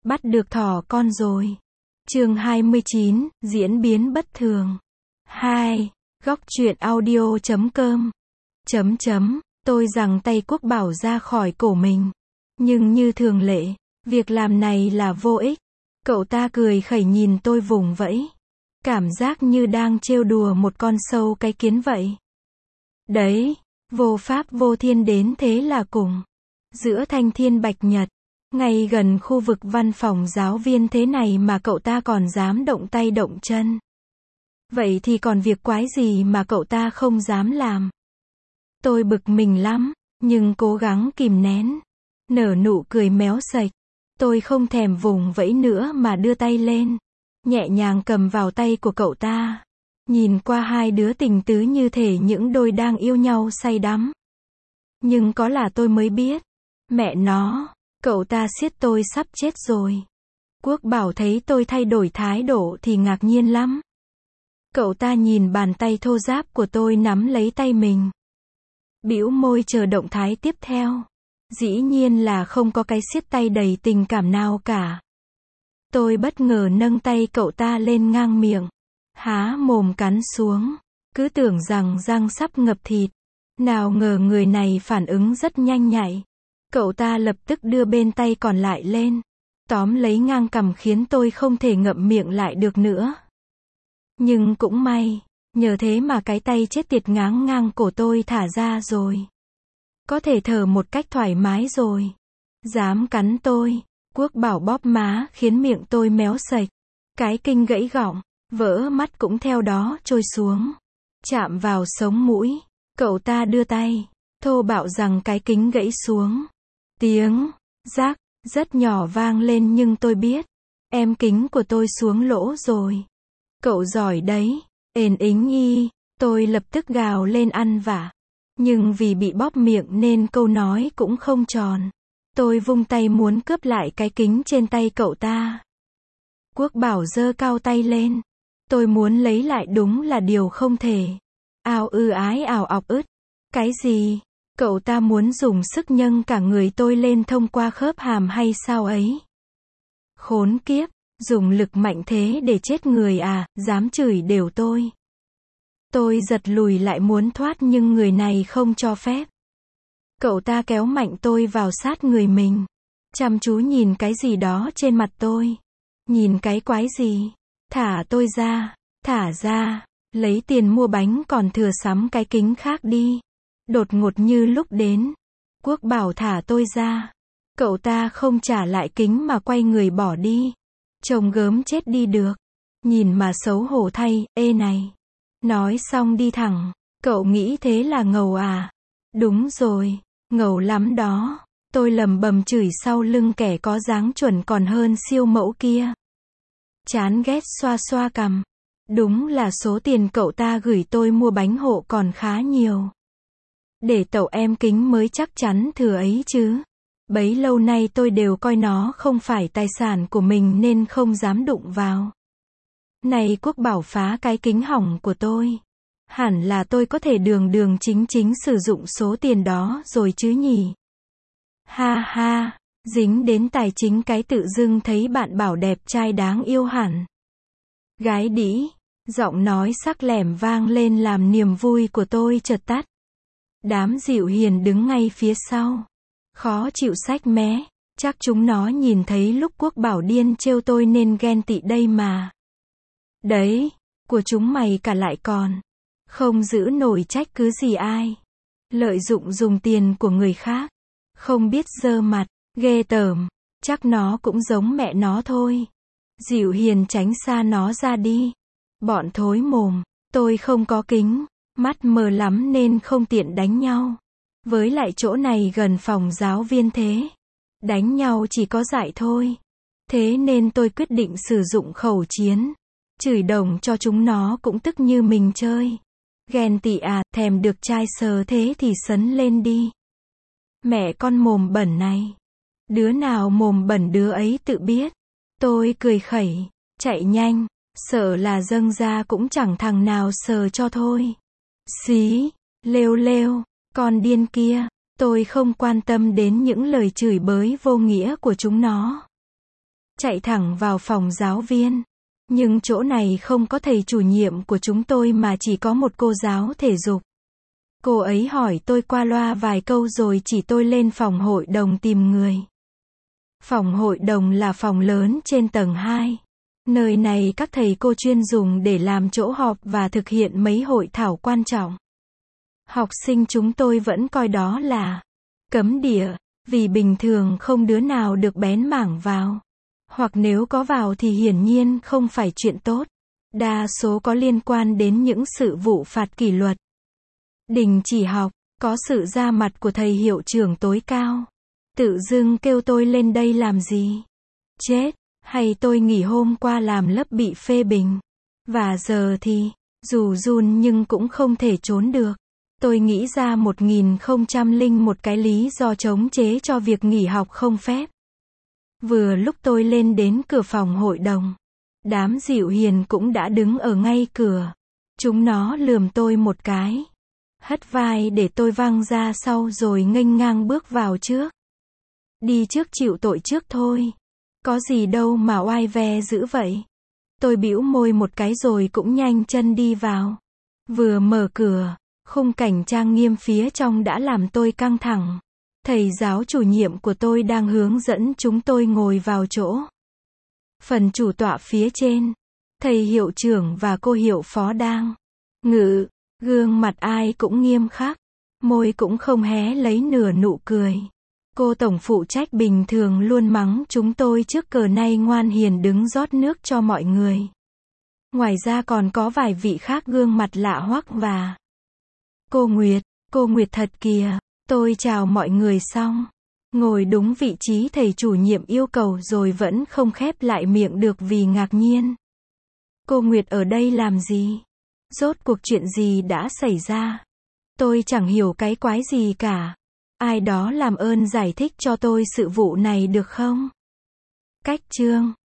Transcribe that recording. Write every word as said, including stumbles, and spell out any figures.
Bắt được thỏ con rồi. Chương hai mươi chín, diễn biến bất thường. hai. Góc truyện audio chấm com. Chấm chấm, tôi giằng tay Quốc Bảo ra khỏi cổ mình. Nhưng như thường lệ, việc làm này là vô ích. Cậu ta cười khẩy nhìn tôi vùng vẫy. Cảm giác như đang trêu đùa một con sâu cái kiến vậy. Đấy, vô pháp vô thiên đến thế là cùng. Giữa thanh thiên bạch nhật, ngay gần khu vực văn phòng giáo viên thế này mà cậu ta còn dám động tay động chân. Vậy thì còn việc quái gì mà cậu ta không dám làm? Tôi bực mình lắm, nhưng cố gắng kìm nén. Nở nụ cười méo sạch. Tôi không thèm vùng vẫy nữa mà đưa tay lên. Nhẹ nhàng cầm vào tay của cậu ta. Nhìn qua hai đứa tình tứ như thể những đôi đang yêu nhau say đắm. Nhưng có là tôi mới biết. Mẹ nó, cậu ta siết tôi sắp chết rồi. Quốc Bảo thấy tôi thay đổi thái độ thì ngạc nhiên lắm. Cậu ta nhìn bàn tay thô ráp của tôi nắm lấy tay mình. Bĩu môi chờ động thái tiếp theo. Dĩ nhiên là không có cái siết tay đầy tình cảm nào cả. Tôi bất ngờ nâng tay cậu ta lên ngang miệng. Há mồm cắn xuống. Cứ tưởng rằng răng sắp ngập thịt. Nào ngờ người này phản ứng rất nhanh nhạy. Cậu ta lập tức đưa bên tay còn lại lên. Tóm lấy ngang cằm khiến tôi không thể ngậm miệng lại được nữa. Nhưng cũng may, nhờ thế mà cái tay chết tiệt ngáng ngang cổ tôi thả ra rồi. Có thể thở một cách thoải mái rồi. Dám cắn tôi. Quốc Bảo bóp má khiến miệng tôi méo sạch. Cái kinh gãy gọng, vỡ mắt cũng theo đó trôi xuống. Chạm vào sống mũi. Cậu ta đưa tay, thô bạo rằng cái kính gãy xuống. Tiếng rác rất nhỏ vang lên nhưng tôi biết. Em kính của tôi xuống lỗ rồi. Cậu giỏi đấy. Ền ính y. Tôi lập tức gào lên ăn vạ. Nhưng vì bị bóp miệng nên câu nói cũng không tròn. Tôi vung tay muốn cướp lại cái kính trên tay cậu ta. Quốc Bảo giơ cao tay lên. Tôi muốn lấy lại đúng là điều không thể. Ào ư ái ào ọc ứt. Cái gì? Cậu ta muốn dùng sức nhâng cả người tôi lên thông qua khớp hàm hay sao ấy? Khốn kiếp, dùng lực mạnh thế để chết người à, dám chửi đều tôi. Tôi giật lùi lại muốn thoát nhưng người này không cho phép. Cậu ta kéo mạnh tôi vào sát người mình. Chăm chú nhìn cái gì đó trên mặt tôi. Nhìn cái quái gì? Thả tôi ra, thả ra, lấy tiền mua bánh còn thừa sắm cái kính khác đi. Đột ngột như lúc đến. Quốc Bảo thả tôi ra. Cậu ta không trả lại kính mà quay người bỏ đi. Trông gớm chết đi được. Nhìn mà xấu hổ thay, ê này. Nói xong đi thẳng. Cậu nghĩ thế là ngầu à? Đúng rồi, ngầu lắm đó. Tôi lầm bầm chửi sau lưng kẻ có dáng chuẩn còn hơn siêu mẫu kia. Chán ghét xoa xoa cằm. Đúng là số tiền cậu ta gửi tôi mua bánh hộ còn khá nhiều. Để tậu em kính mới chắc chắn thừa ấy chứ. Bấy lâu nay tôi đều coi nó không phải tài sản của mình nên không dám đụng vào. Này Quốc Bảo phá cái kính hỏng của tôi. Hẳn là tôi có thể đường đường chính chính sử dụng số tiền đó rồi chứ nhỉ. Ha ha, dính đến tài chính cái tự dưng thấy bạn Bảo đẹp trai đáng yêu hẳn. Gái đĩ, giọng nói sắc lẻm vang lên làm niềm vui của tôi chợt tắt. Đám Dịu Hiền đứng ngay phía sau. Khó chịu sách mé, chắc chúng nó nhìn thấy lúc Quốc Bảo điên trêu tôi nên ghen tị đây mà. Đấy, của chúng mày cả lại còn. Không giữ nổi trách cứ gì ai. Lợi dụng dùng tiền của người khác. Không biết giơ mặt, ghê tởm. Chắc nó cũng giống mẹ nó thôi. Dịu Hiền tránh xa nó ra đi. Bọn thối mồm, tôi không có kính. Mắt mờ lắm nên không tiện đánh nhau. Với lại chỗ này gần phòng giáo viên thế. Đánh nhau chỉ có dại thôi. Thế nên tôi quyết định sử dụng khẩu chiến. Chửi đồng cho chúng nó cũng tức như mình chơi. Ghen tị à, thèm được trai sờ thế thì sấn lên đi. Mẹ con mồm bẩn này. Đứa nào mồm bẩn đứa ấy tự biết. Tôi cười khẩy, chạy nhanh, sợ là dâng ra cũng chẳng thằng nào sờ cho thôi. Xí, lêu lêu, con điên kia. Tôi không quan tâm đến những lời chửi bới vô nghĩa của chúng nó. chạy thẳng vào phòng giáo viên. Nhưng chỗ này không có thầy chủ nhiệm của chúng tôi mà chỉ có một cô giáo thể dục. Cô ấy hỏi tôi qua loa vài câu rồi chỉ tôi lên phòng hội đồng tìm người. Phòng hội đồng là phòng lớn trên tầng hai. Nơi này các thầy cô chuyên dùng để làm chỗ họp và thực hiện mấy hội thảo quan trọng. Học sinh chúng tôi vẫn coi đó là cấm địa, vì bình thường không đứa nào được bén mảng vào. Hoặc nếu có vào thì hiển nhiên không phải chuyện tốt. Đa số có liên quan đến những sự vụ phạt kỷ luật. Đình chỉ học, có sự ra mặt của thầy hiệu trưởng tối cao. Tự dưng kêu tôi lên đây làm gì? Chết, hay tôi nghỉ hôm qua làm lớp bị phê bình. Và giờ thì, dù run nhưng cũng không thể trốn được. Tôi nghĩ ra một nghìn không trăm lẻ một cái lý do chống chế cho việc nghỉ học không phép. Vừa lúc tôi lên đến cửa phòng hội đồng, đám dịu hiền cũng đã đứng ở ngay cửa. Chúng nó lườm tôi một cái, hất vai để tôi văng ra sau rồi nghênh ngang bước vào trước. Đi trước chịu tội trước thôi. Có gì đâu mà oai ve dữ vậy. Tôi bĩu môi một cái rồi cũng nhanh chân đi vào. Vừa mở cửa, khung cảnh trang nghiêm phía trong đã làm tôi căng thẳng. Thầy giáo chủ nhiệm của tôi đang hướng dẫn chúng tôi ngồi vào chỗ. Phần chủ tọa phía trên, thầy hiệu trưởng và cô hiệu phó đang ngự, gương mặt ai cũng nghiêm khắc, môi cũng không hé lấy nửa nụ cười. Cô tổng phụ trách bình thường luôn mắng chúng tôi trước cờ nay ngoan hiền đứng rót nước cho mọi người. Ngoài ra còn có vài vị khác gương mặt lạ hoắc và cô Nguyệt, cô Nguyệt thật kìa. Tôi chào mọi người xong, ngồi đúng vị trí thầy chủ nhiệm yêu cầu rồi vẫn không khép lại miệng được vì ngạc nhiên. Cô Nguyệt ở đây làm gì? Rốt cuộc chuyện gì đã xảy ra? Tôi chẳng hiểu cái quái gì cả. Ai đó làm ơn giải thích cho tôi sự vụ này được không? Cách chương